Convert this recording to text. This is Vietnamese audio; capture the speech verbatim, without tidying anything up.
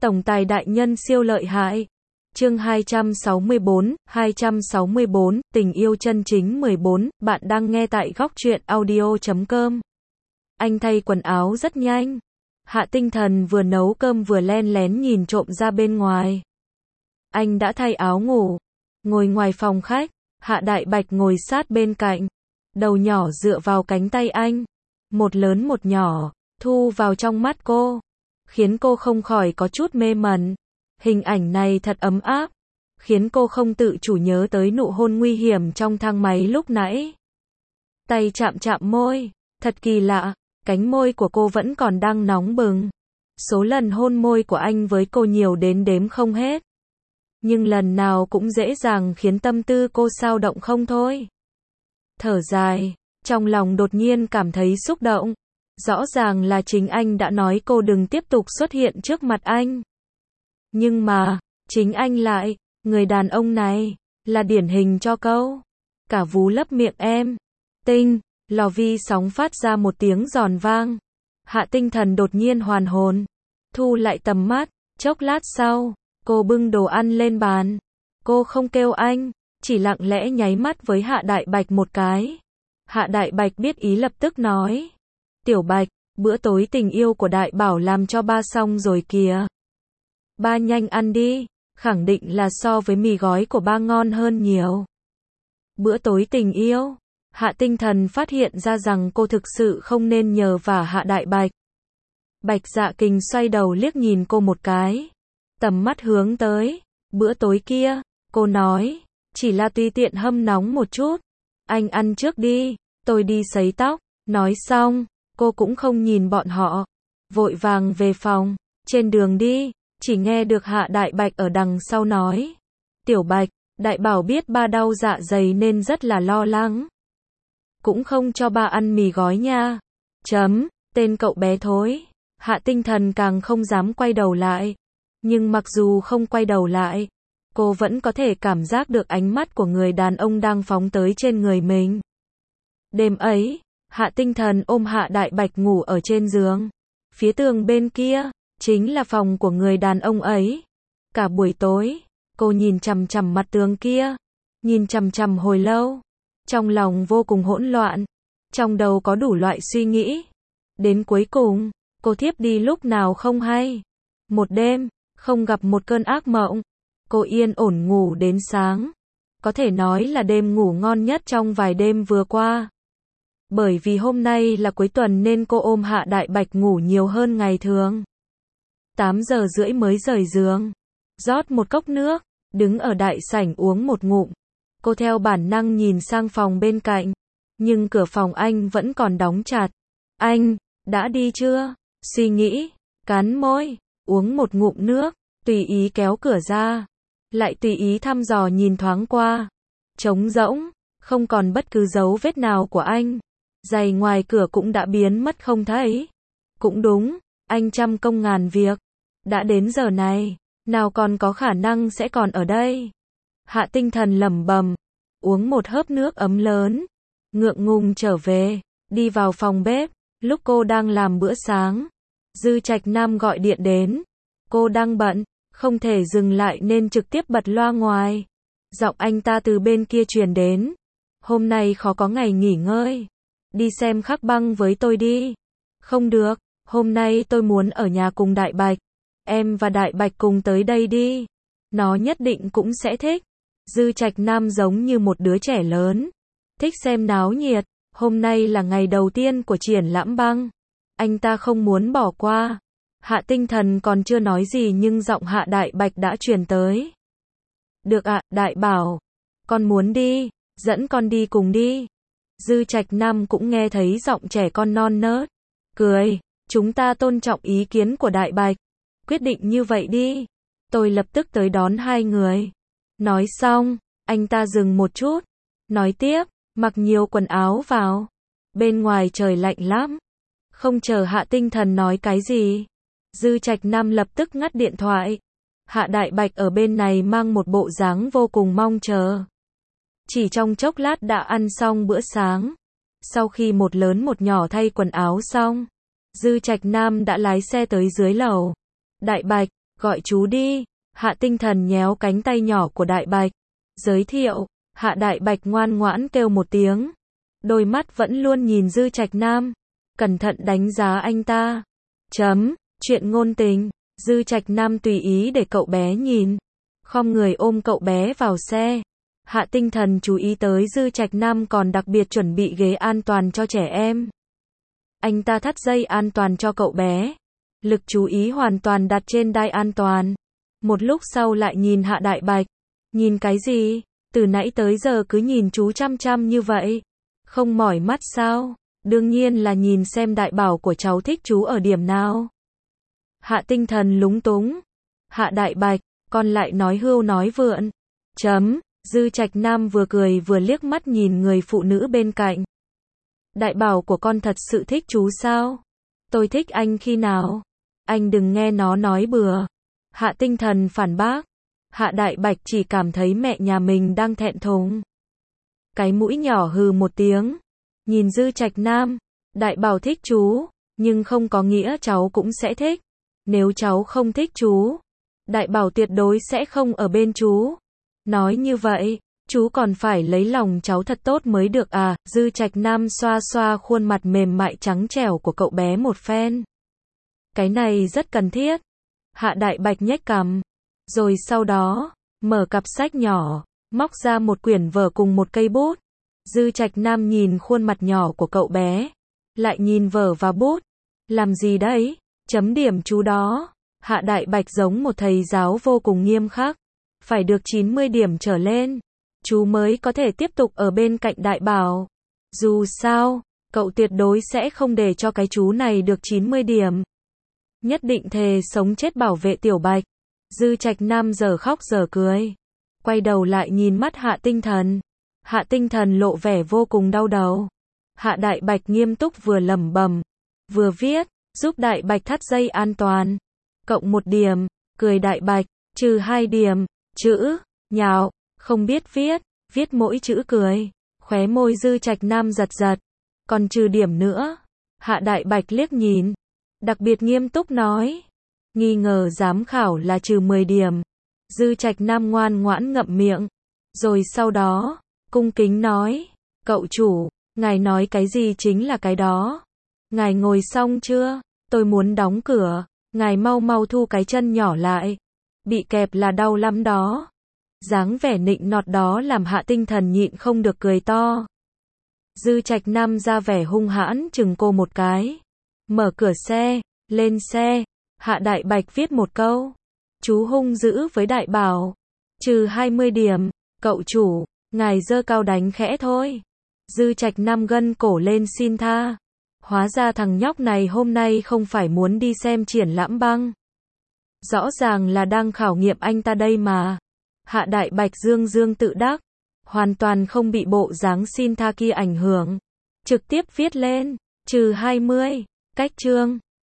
Tổng tài đại nhân siêu lợi hại. Chương hai trăm sáu mươi tư, hai trăm sáu mươi tư, tình yêu chân chính mười bốn, bạn đang nghe tại góc truyện audio chấm com. Anh thay quần áo rất nhanh. Hạ Tinh Thần vừa nấu cơm vừa len lén nhìn trộm ra bên ngoài. Anh đã thay áo ngủ, ngồi ngoài phòng khách, Hạ Đại Bạch ngồi sát bên cạnh, đầu nhỏ dựa vào cánh tay anh, một lớn một nhỏ, thu vào trong mắt cô, khiến cô không khỏi có chút mê mẩn. Hình ảnh này thật ấm áp, khiến cô không tự chủ nhớ tới nụ hôn nguy hiểm trong thang máy lúc nãy. Tay chạm chạm môi, thật kỳ lạ, cánh môi của cô vẫn còn đang nóng bừng. Số lần hôn môi của anh với cô nhiều đến đếm không hết. Nhưng lần nào cũng dễ dàng khiến tâm tư cô xao động không thôi. Thở dài, trong lòng đột nhiên cảm thấy xúc động. Rõ ràng là chính anh đã nói cô đừng tiếp tục xuất hiện trước mặt anh. Nhưng mà, chính anh lại, người đàn ông này, là điển hình cho câu cả vú lấp miệng em. Tinh, lò vi sóng phát ra một tiếng giòn vang. Hạ Tinh Thần đột nhiên hoàn hồn, thu lại tầm mắt, chốc lát sau, cô bưng đồ ăn lên bàn. Cô không kêu anh, chỉ lặng lẽ nháy mắt với Hạ Đại Bạch một cái. Hạ Đại Bạch biết ý lập tức nói: Tiểu Bạch, bữa tối tình yêu của Đại Bảo làm cho ba xong rồi kìa. Ba nhanh ăn đi, khẳng định là so với mì gói của ba ngon hơn nhiều. Bữa tối tình yêu. Hạ Tinh Thần phát hiện ra rằng cô thực sự không nên nhờ vả Hạ Đại Bạch. Bạch Dạ Kình xoay đầu liếc nhìn cô một cái, tầm mắt hướng tới bữa tối kia, cô nói, chỉ là tùy tiện hâm nóng một chút. Anh ăn trước đi, tôi đi sấy tóc. Nói xong, cô cũng không nhìn bọn họ, vội vàng về phòng. Trên đường đi, chỉ nghe được Hạ Đại Bạch ở đằng sau nói: Tiểu Bạch, Đại Bảo biết ba đau dạ dày nên rất là lo lắng. Cũng không cho ba ăn mì gói nha. Chấm, tên cậu bé thối. Hạ Tinh Thần càng không dám quay đầu lại. Nhưng mặc dù không quay đầu lại, cô vẫn có thể cảm giác được ánh mắt của người đàn ông đang phóng tới trên người mình. Đêm ấy, Hạ Tinh Thần ôm Hạ Đại Bạch ngủ ở trên giường. Phía tường bên kia, chính là phòng của người đàn ông ấy. Cả buổi tối, cô nhìn chằm chằm mặt tường kia, nhìn chằm chằm hồi lâu. Trong lòng vô cùng hỗn loạn, trong đầu có đủ loại suy nghĩ. Đến cuối cùng, cô thiếp đi lúc nào không hay. Một đêm, không gặp một cơn ác mộng. Cô yên ổn ngủ đến sáng. Có thể nói là đêm ngủ ngon nhất trong vài đêm vừa qua. Bởi vì hôm nay là cuối tuần nên cô ôm Hạ Đại Bạch ngủ nhiều hơn ngày thường. tám giờ rưỡi mới rời giường. Rót một cốc nước, đứng ở đại sảnh uống một ngụm. Cô theo bản năng nhìn sang phòng bên cạnh, nhưng cửa phòng anh vẫn còn đóng chặt. Anh, đã đi chưa? Suy nghĩ, cắn môi, uống một ngụm nước, tùy ý kéo cửa ra, lại tùy ý thăm dò nhìn thoáng qua. Trống rỗng, không còn bất cứ dấu vết nào của anh. Giày ngoài cửa cũng đã biến mất không thấy. Cũng đúng, anh trăm công ngàn việc. Đã đến giờ này, nào còn có khả năng sẽ còn ở đây. Hạ Tinh Thần lẩm bẩm, uống một hớp nước ấm lớn, ngượng ngùng trở về, đi vào phòng bếp. Lúc cô đang làm bữa sáng, Dư Trạch Nam gọi điện đến. Cô đang bận, không thể dừng lại nên trực tiếp bật loa ngoài. Giọng anh ta từ bên kia truyền đến: Hôm nay khó có ngày nghỉ ngơi, đi xem Khắc Băng với tôi đi. Không được, hôm nay tôi muốn ở nhà cùng Đại Bạch. Em và Đại Bạch cùng tới đây đi, nó nhất định cũng sẽ thích. Dư Trạch Nam giống như một đứa trẻ lớn, thích xem náo nhiệt. Hôm nay là ngày đầu tiên của triển lãm băng, anh ta không muốn bỏ qua. Hạ Tinh Thần còn chưa nói gì nhưng giọng Hạ Đại Bạch đã truyền tới. Được ạ, Đại Bảo, con muốn đi, dẫn con đi cùng đi. Dư Trạch Nam cũng nghe thấy giọng trẻ con non nớt, cười, chúng ta tôn trọng ý kiến của Đại Bạch, quyết định như vậy đi, tôi lập tức tới đón hai người. Nói xong, anh ta dừng một chút, nói tiếp, mặc nhiều quần áo vào, bên ngoài trời lạnh lắm. Không chờ Hạ Tinh Thần nói cái gì, Dư Trạch Nam lập tức ngắt điện thoại. Hạ Đại Bạch ở bên này mang một bộ dáng vô cùng mong chờ. Chỉ trong chốc lát đã ăn xong bữa sáng. Sau khi một lớn một nhỏ thay quần áo xong, Dư Trạch Nam đã lái xe tới dưới lầu. Đại Bạch, Gọi chú đi. Hạ Tinh Thần nhéo cánh tay nhỏ của Đại Bạch. Giới thiệu. Hạ Đại Bạch ngoan ngoãn kêu một tiếng. Đôi mắt vẫn luôn nhìn Dư Trạch Nam. Cẩn thận đánh giá anh ta. Chấm. Chuyện ngôn tình. Dư Trạch Nam tùy ý để cậu bé nhìn. Khom người ôm cậu bé vào xe. Hạ Tinh Thần chú ý tới Dư Trạch Nam còn đặc biệt chuẩn bị ghế an toàn cho trẻ em. Anh ta thắt dây an toàn cho cậu bé. Lực chú ý hoàn toàn đặt trên đai an toàn. Một lúc sau lại nhìn Hạ Đại Bạch. Nhìn cái gì? Từ nãy tới giờ cứ nhìn chú chăm chăm như vậy. Không mỏi mắt sao? Đương nhiên là nhìn xem đại bảo của cháu thích chú ở điểm nào. Hạ Tinh Thần lúng túng. Hạ Đại Bạch, con lại nói hưu nói vượn. Chấm. Dư Trạch Nam vừa cười vừa liếc mắt nhìn người phụ nữ bên cạnh. Đại bảo của con thật sự thích chú sao? Tôi thích anh khi nào? Anh đừng nghe nó nói bừa. Hạ Tinh Thần phản bác. Hạ Đại Bạch chỉ cảm thấy mẹ nhà mình đang thẹn thùng. Cái mũi nhỏ hừ một tiếng. Nhìn Dư Trạch Nam. Đại bảo thích chú, nhưng không có nghĩa cháu cũng sẽ thích. Nếu cháu không thích chú, Đại bảo tuyệt đối sẽ không ở bên chú. Nói như vậy, chú còn phải lấy lòng cháu thật tốt mới được à. Dư Trạch Nam xoa xoa khuôn mặt mềm mại trắng trẻo của cậu bé một phen. Cái này rất cần thiết. Hạ Đại Bạch nhếch cằm. Rồi sau đó, mở cặp sách nhỏ, móc ra một quyển vở cùng một cây bút. Dư Trạch Nam nhìn khuôn mặt nhỏ của cậu bé, lại nhìn vở và bút. Làm gì đấy? Chấm điểm chú đó. Hạ Đại Bạch giống một thầy giáo vô cùng nghiêm khắc. Phải được chín mươi điểm trở lên, chú mới có thể tiếp tục ở bên cạnh Đại bảo. Dù sao, cậu tuyệt đối sẽ không để cho cái chú này được chín mươi điểm. Nhất định thề sống chết bảo vệ Tiểu Bạch. Dư Trạch Nam giờ khóc giờ cười. Quay đầu lại nhìn mắt Hạ Tinh Thần. Hạ Tinh Thần lộ vẻ vô cùng đau đầu. Hạ Đại Bạch nghiêm túc vừa lẩm bẩm, vừa viết, giúp Đại Bạch thắt dây an toàn. Cộng một điểm, cười Đại Bạch, trừ hai điểm, chữ, nhạo, không biết viết, viết mỗi chữ cười. Khóe môi Dư Trạch Nam giật giật. Còn trừ điểm nữa. Hạ Đại Bạch liếc nhìn. Đặc biệt nghiêm túc nói. Nghi ngờ giám khảo là trừ mười điểm. Dư Trạch Nam ngoan ngoãn ngậm miệng. Rồi sau đó, cung kính nói. Cậu chủ, ngài nói cái gì chính là cái đó. Ngài ngồi xong chưa? Tôi muốn đóng cửa. Ngài mau mau thu cái chân nhỏ lại. Bị kẹp là đau lắm đó. Dáng vẻ nịnh nọt đó làm Hạ Tinh Thần nhịn không được cười to. Dư Trạch Nam ra vẻ hung hãn chừng cô một cái. Mở cửa xe, lên xe. Hạ Đại Bạch viết một câu. Chú hung dữ với Đại bảo. Trừ hai mươi điểm. Cậu chủ, ngài giơ cao đánh khẽ thôi. Dư Trạch Nam gân cổ lên xin tha. Hóa ra thằng nhóc này hôm nay không phải muốn đi xem triển lãm băng. Rõ ràng là đang khảo nghiệm anh ta đây mà. Hạ Đại Bạch dương dương tự đắc. Hoàn toàn không bị bộ dáng xin tha kia ảnh hưởng. Trực tiếp viết lên. Trừ hai mươi. Cách chương.